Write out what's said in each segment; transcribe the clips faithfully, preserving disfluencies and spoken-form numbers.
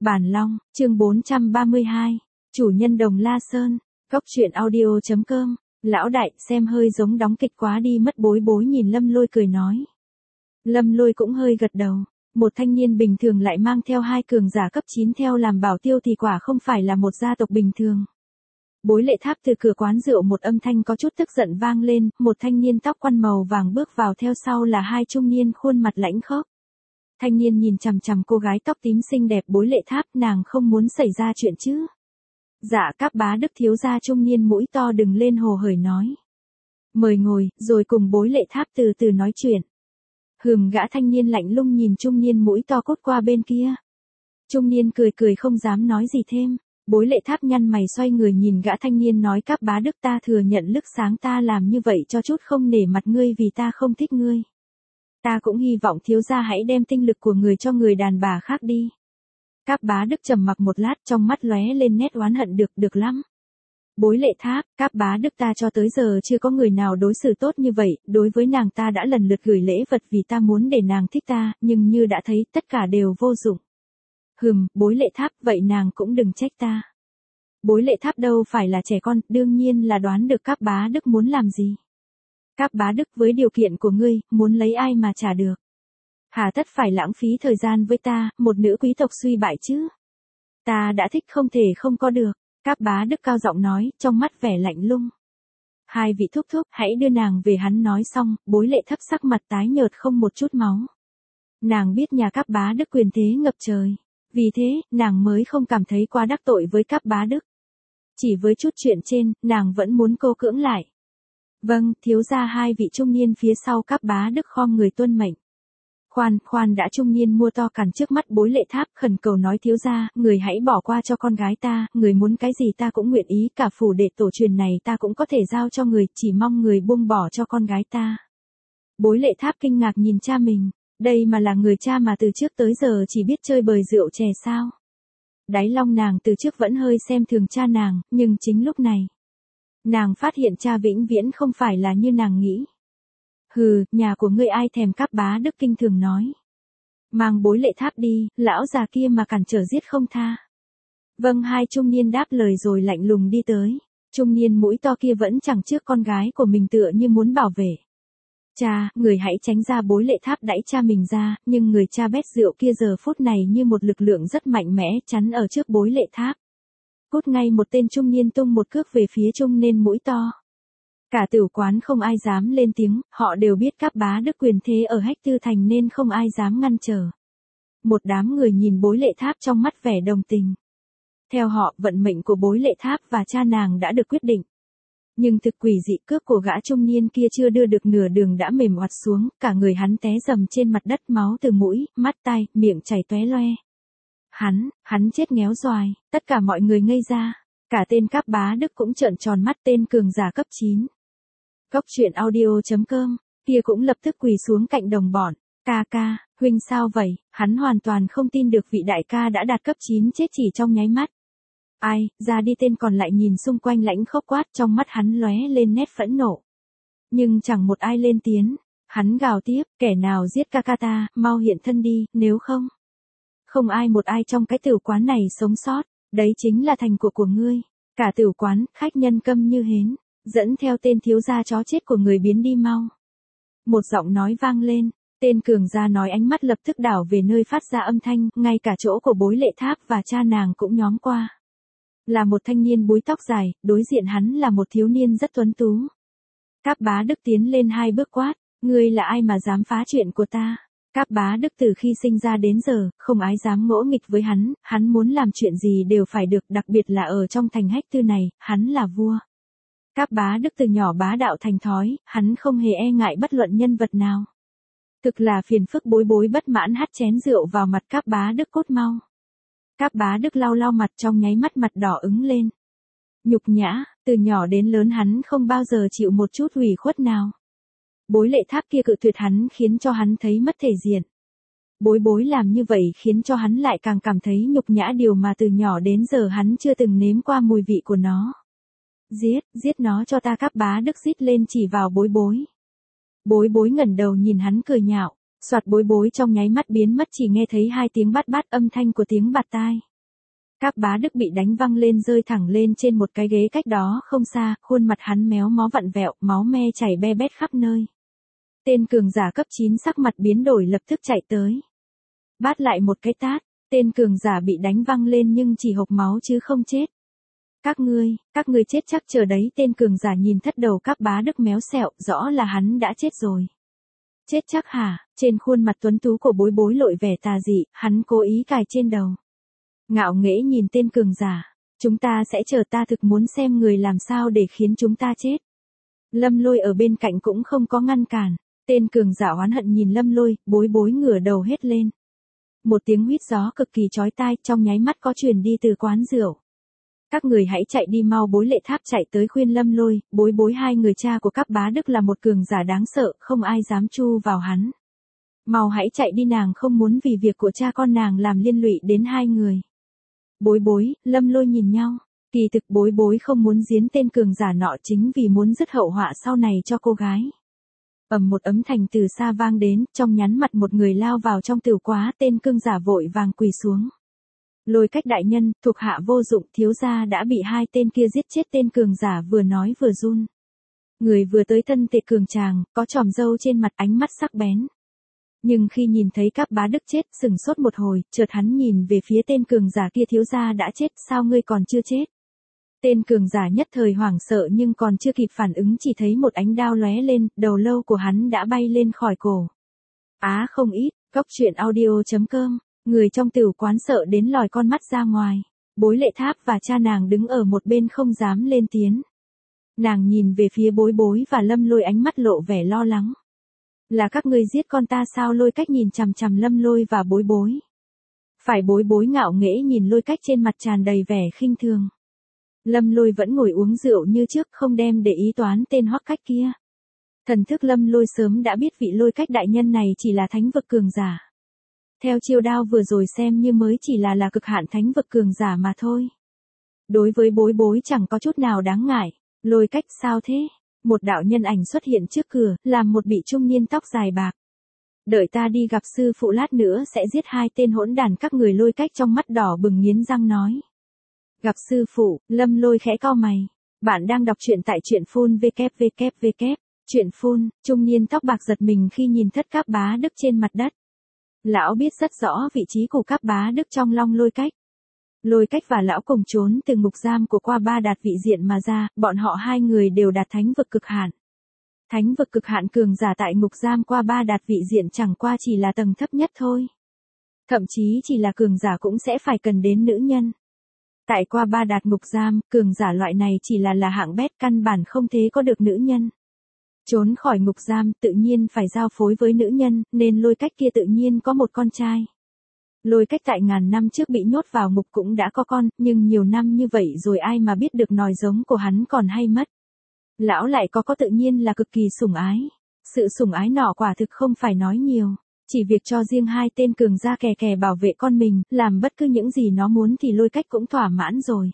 Bản Long, chương bốn trăm ba mươi hai, chủ nhân Đồng La Sơn, Cốc truyện audio chấm com, lão đại, xem hơi giống đóng kịch quá đi mất. Bối bối nhìn Lâm Lôi cười nói. Lâm Lôi cũng hơi gật đầu, một thanh niên bình thường lại mang theo hai cường giả cấp chín theo làm bảo tiêu thì quả không phải là một gia tộc bình thường. Bối Lệ Tháp từ cửa quán rượu một âm thanh có chút tức giận vang lên, một thanh niên tóc quăn màu vàng bước vào, theo sau là hai trung niên khuôn mặt lãnh khốc. Thanh niên nhìn chằm chằm cô gái tóc tím xinh đẹp Bối Lệ Tháp, nàng không muốn xảy ra chuyện chứ. Dạ Các Bá Đức thiếu gia trung niên mũi to đừng lên hồ hởi nói. Mời ngồi, rồi cùng Bối Lệ Tháp từ từ nói chuyện. Hừm, gã thanh niên lạnh lùng nhìn trung niên mũi to cốt qua bên kia. Trung niên cười cười không dám nói gì thêm. Bối Lệ Tháp nhăn mày xoay người nhìn gã thanh niên nói, Các Bá Đức ta thừa nhận lúc sáng ta làm như vậy cho chút không nể mặt ngươi vì ta không thích ngươi. Ta cũng hy vọng thiếu gia hãy đem tinh lực của người cho người đàn bà khác đi. Các Bá Đức trầm mặc một lát, trong mắt lóe lên nét oán hận. Được, được lắm. Bối Lệ Tháp, Các Bá Đức ta cho tới giờ chưa có người nào đối xử tốt như vậy, đối với nàng ta đã lần lượt gửi lễ vật vì ta muốn để nàng thích ta, nhưng như đã thấy tất cả đều vô dụng. Hừm, Bối Lệ Tháp, vậy nàng cũng đừng trách ta. Bối Lệ Tháp đâu phải là trẻ con, đương nhiên là đoán được Các Bá Đức muốn làm gì. Các Bá Đức, với điều kiện của ngươi, muốn lấy ai mà trả được. Hà tất phải lãng phí thời gian với ta, một nữ quý tộc suy bại chứ. Ta đã thích không thể không có được. Các Bá Đức cao giọng nói, trong mắt vẻ lạnh lùng. Hai vị thúc thúc, hãy đưa nàng về. Hắn nói xong, Bối Lệ Tháp sắc mặt tái nhợt không một chút máu. Nàng biết nhà Các Bá Đức quyền thế ngập trời. Vì thế, nàng mới không cảm thấy quá đắc tội với Các Bá Đức. Chỉ với chút chuyện trên, nàng vẫn muốn cô cưỡng lại. Vâng, thiếu gia. Hai vị trung niên phía sau Các Bá Đức khom người tuân mệnh. Khoan, khoan đã. Trung niên mua to cản trước mắt Bối Lệ Tháp khẩn cầu nói, thiếu gia, người hãy bỏ qua cho con gái ta, người muốn cái gì ta cũng nguyện ý, cả phủ đệ tổ truyền này ta cũng có thể giao cho người, chỉ mong người buông bỏ cho con gái ta. Bối Lệ Tháp kinh ngạc nhìn cha mình, đây mà là người cha mà từ trước tới giờ chỉ biết chơi bời rượu chè sao. Đáy lòng nàng từ trước vẫn hơi xem thường cha nàng, nhưng chính lúc này, nàng phát hiện cha vĩnh viễn không phải là như nàng nghĩ. Hừ, nhà của ngươi ai thèm. Các Bá Đức kinh thường nói. Mang Bối Lệ Tháp đi, lão già kia mà cản trở giết không tha. Vâng, hai trung niên đáp lời rồi lạnh lùng đi tới. Trung niên mũi to kia vẫn chẳng trước con gái của mình tựa như muốn bảo vệ. Cha, người hãy tránh ra. Bối Lệ Tháp đẩy cha mình ra, nhưng người cha bét rượu kia giờ phút này như một lực lượng rất mạnh mẽ chắn ở trước Bối Lệ Tháp. Cút ngay. Một tên trung niên tung một cước về phía trung niên mũi to. Cả tiểu quán không ai dám lên tiếng, họ đều biết Các Bá Đức quyền thế ở Hách Tư Thành nên không ai dám ngăn trở. Một đám người nhìn Bối Lệ Tháp trong mắt vẻ đồng tình. Theo họ, vận mệnh của Bối Lệ Tháp và cha nàng đã được quyết định. Nhưng thực quỷ dị, cước của gã trung niên kia chưa đưa được nửa đường đã mềm oặt xuống, cả người hắn té rầm trên mặt đất, máu từ mũi, mắt, tai, miệng chảy tóe loe. Hắn, hắn chết nghéo doài, tất cả mọi người ngây ra, cả tên Các Bá Đức cũng trợn tròn mắt. Tên cường giả cấp chín. Cốc truyện audio chấm com, kia cũng lập tức quỳ xuống cạnh đồng bọn. Ca ca, huynh sao vậy? Hắn hoàn toàn không tin được vị đại ca đã đạt cấp chín chết chỉ trong nháy mắt. Ai, ra đi. Tên còn lại nhìn xung quanh lãnh khốc quát, trong mắt hắn lóe lên nét phẫn nộ. Nhưng chẳng một ai lên tiếng. Hắn gào tiếp, kẻ nào giết ca ca ta, mau hiện thân đi, nếu không. Không ai một ai trong cái tiểu quán này sống sót, đấy chính là thành của của ngươi. Cả tiểu quán, khách nhân câm như hến. Dẫn theo tên thiếu gia chó chết của người biến đi mau. Một giọng nói vang lên, tên cường gia nói, ánh mắt lập tức đảo về nơi phát ra âm thanh, ngay cả chỗ của Bối Lệ Tháp và cha nàng cũng nhóm qua. Là một thanh niên búi tóc dài, đối diện hắn là một thiếu niên rất tuấn tú. Các Bá Đức tiến lên hai bước quát, ngươi là ai mà dám phá chuyện của ta? Các Bá Đức từ khi sinh ra đến giờ, không ai dám ngỗ nghịch với hắn, hắn muốn làm chuyện gì đều phải được, đặc biệt là ở trong thành Hách Tư này, hắn là vua. Các Bá Đức từ nhỏ bá đạo thành thói, hắn không hề e ngại bất luận nhân vật nào. Thực là phiền phức. Bối Bối bất mãn hắt chén rượu vào mặt Các Bá Đức, cốt mau. Các Bá Đức lau lau mặt, trong nháy mắt mặt đỏ ửng lên. Nhục nhã, từ nhỏ đến lớn hắn không bao giờ chịu một chút ủy khuất nào. Bối Lệ Tháp kia cự tuyệt hắn khiến cho hắn thấy mất thể diện. Bối Bối làm như vậy khiến cho hắn lại càng cảm thấy nhục nhã, điều mà từ nhỏ đến giờ hắn chưa từng nếm qua mùi vị của nó. Giết, giết nó cho ta. Các Bá Đức rít lên chỉ vào Bối Bối. Bối Bối ngẩng đầu nhìn hắn cười nhạo, soạt. Bối Bối trong nháy mắt biến mất, chỉ nghe thấy hai tiếng bát bát, âm thanh của tiếng bạt tai. Các bá đức bị đánh văng lên rơi thẳng lên trên một cái ghế cách đó không xa, khuôn mặt hắn méo mó vặn vẹo, máu me chảy be bét khắp nơi. Tên cường giả cấp chín sắc mặt biến đổi lập tức chạy tới. Bát lại một cái tát, tên cường giả bị đánh văng lên nhưng chỉ hộc máu chứ không chết. Các ngươi, các ngươi chết chắc chờ đấy, tên cường giả nhìn thất đầu các bá đức méo xẹo, rõ là hắn đã chết rồi. Chết chắc hả? Trên khuôn mặt tuấn tú của Bối Bối lội vẻ tà dị, hắn cố ý cài trên đầu. Ngạo nghễ nhìn tên cường giả, chúng ta sẽ chờ, ta thực muốn xem người làm sao để khiến chúng ta chết. Lâm Lôi ở bên cạnh cũng không có ngăn cản, tên cường giả oán hận nhìn Lâm Lôi, Bối Bối ngửa đầu hết lên. Một tiếng huýt gió cực kỳ chói tai trong nháy mắt có truyền đi từ quán rượu. Các người hãy chạy đi mau, Bối Lệ Tháp chạy tới khuyên Lâm Lôi, Bối Bối hai người cha của các bá đức là một cường giả đáng sợ, không ai dám chu vào hắn. Mau hãy chạy đi, nàng không muốn vì việc của cha con nàng làm liên lụy đến hai người. Bối Bối, Lâm Lôi nhìn nhau, kỳ thực Bối Bối không muốn giết tên cường giả nọ chính vì muốn dứt hậu họa sau này cho cô gái. Ầm một âm thanh từ xa vang đến, trong nhắn mặt một người lao vào trong tửu quá, tên cường giả vội vàng quỳ xuống. Lôi Cách đại nhân, thuộc hạ vô dụng, thiếu gia đã bị hai tên kia giết chết, tên cường giả vừa nói vừa run. Người vừa tới thân thể cường tràng, có chòm râu trên mặt, ánh mắt sắc bén. Nhưng khi nhìn thấy các bá đức chết, sừng sốt một hồi, chợt hắn nhìn về phía tên cường giả kia, thiếu gia đã chết, sao ngươi còn chưa chết? Tên cường giả nhất thời hoảng sợ nhưng còn chưa kịp phản ứng chỉ thấy một ánh đao lóe lên, đầu lâu của hắn đã bay lên khỏi cổ. Á không ít, Cốc truyện audio chấm com, người trong tửu quán sợ đến lòi con mắt ra ngoài. Bối Lệ Tháp và cha nàng đứng ở một bên không dám lên tiếng. Nàng nhìn về phía Bối Bối và Lâm Lôi, ánh mắt lộ vẻ lo lắng. Là các ngươi giết con ta sao? Lôi Cách nhìn chằm chằm Lâm Lôi và Bối Bối. Phải, Bối Bối ngạo nghễ nhìn Lôi Cách, trên mặt tràn đầy vẻ khinh thường. Lâm Lôi vẫn ngồi uống rượu như trước, không đem để ý toán tên Hoắc Cách kia. Thần thức Lâm Lôi sớm đã biết vị Lôi Cách đại nhân này chỉ là thánh vực cường giả. Theo chiêu đao vừa rồi xem như mới chỉ là là cực hạn thánh vực cường giả mà thôi. Đối với Bối Bối chẳng có chút nào đáng ngại. Lôi Cách, sao thế? Một đạo nhân ảnh xuất hiện trước cửa, làm một bị trung niên tóc dài bạc. Đợi ta đi gặp sư phụ, lát nữa sẽ giết hai tên hỗn đản các người. Lôi Cách trong mắt đỏ bừng nghiến răng nói. Gặp sư phụ, Lâm Lôi khẽ cau mày. Bạn đang đọc truyện tại truyện phun www. Truyện phun, trung niên tóc bạc giật mình khi nhìn thất các bá đức trên mặt đất. Lão biết rất rõ vị trí của các bá đức trong lòng Lôi Cách. Lôi Cách và lão cùng trốn từ ngục giam của Qua Ba Đạt vị diện mà ra, bọn họ hai người đều đạt thánh vực cực hạn. Thánh vực cực hạn cường giả tại ngục giam Qua Ba Đạt vị diện chẳng qua chỉ là tầng thấp nhất thôi. Thậm chí chỉ là cường giả cũng sẽ phải cần đến nữ nhân. Tại Qua Ba Đạt ngục giam, cường giả loại này chỉ là là hạng bét, căn bản không thế có được nữ nhân. Trốn khỏi ngục giam tự nhiên phải giao phối với nữ nhân, nên Lôi Cách kia tự nhiên có một con trai. Lôi Cách tại ngàn năm trước bị nhốt vào ngục cũng đã có con, nhưng nhiều năm như vậy rồi ai mà biết được nòi giống của hắn còn hay mất. Lão lại có có tự nhiên là cực kỳ sủng ái. Sự sủng ái nọ quả thực không phải nói nhiều. Chỉ việc cho riêng hai tên cường gia kè kè bảo vệ con mình, làm bất cứ những gì nó muốn thì Lôi Cách cũng thỏa mãn rồi.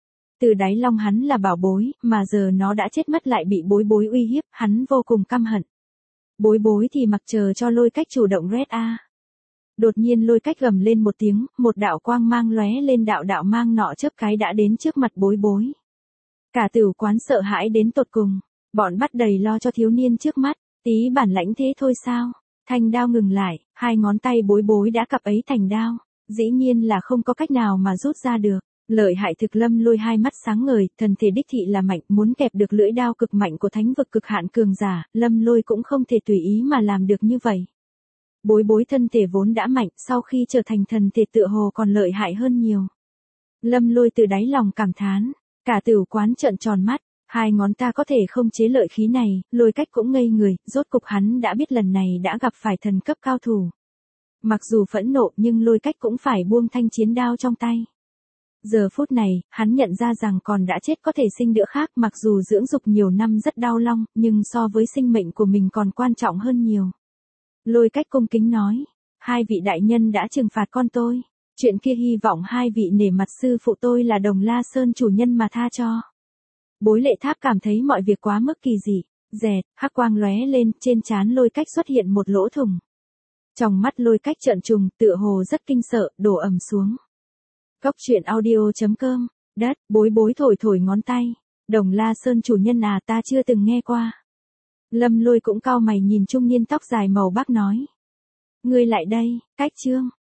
Từ đáy lòng hắn là bảo bối, mà giờ nó đã chết mất lại bị Bối Bối uy hiếp, hắn vô cùng căm hận. Bối Bối thì mặc chờ cho Lôi Cách chủ động red a. Đột nhiên Lôi Cách gầm lên một tiếng, một đạo quang mang lóe lên, đạo đạo mang nọ chớp cái đã đến trước mặt Bối Bối. Cả tửu quán sợ hãi đến tột cùng, bọn bắt đầy lo cho thiếu niên trước mắt, tí bản lãnh thế thôi sao? Thanh đao ngừng lại, hai ngón tay Bối Bối đã cặp ấy thành đao, dĩ nhiên là không có cách nào mà rút ra được. Lợi hại thực. Lâm Lôi hai mắt sáng ngời, thần thể đích thị là mạnh, muốn kẹp được lưỡi đao cực mạnh của thánh vực cực hạn cường giả, Lâm Lôi cũng không thể tùy ý mà làm được như vậy. Bối Bối thân thể vốn đã mạnh, sau khi trở thành thần thể tựa hồ còn lợi hại hơn nhiều. Lâm Lôi từ đáy lòng cảm thán, cả tửu quán trợn tròn mắt, hai ngón ta có thể không chế lợi khí này, Lôi Cách cũng ngây người, rốt cục hắn đã biết lần này đã gặp phải thần cấp cao thủ. Mặc dù phẫn nộ nhưng Lôi Cách cũng phải buông thanh chiến đao trong tay. Giờ phút này, hắn nhận ra rằng còn đã chết có thể sinh đỡ khác, mặc dù dưỡng dục nhiều năm rất đau lòng, nhưng so với sinh mệnh của mình còn quan trọng hơn nhiều. Lôi Cách cung kính nói, hai vị đại nhân đã trừng phạt con tôi. Chuyện kia hy vọng hai vị nể mặt sư phụ tôi là Đồng La Sơn chủ nhân mà tha cho. Bối Lệ Tháp cảm thấy mọi việc quá mức kỳ dị, dẹt, hắc quang lóe lên, trên trán Lôi Cách xuất hiện một lỗ thủng. Trong mắt Lôi Cách trợn trùng, tựa hồ rất kinh sợ, đổ ầm xuống. Cốc truyện audio chấm com. Đất, bối bối thổi thổi ngón tay. Đồng La Sơn chủ nhân à, ta chưa từng nghe qua. Lâm Lôi cũng cau mày nhìn trung niên tóc dài màu bạc nói. Ngươi lại đây, cách chương.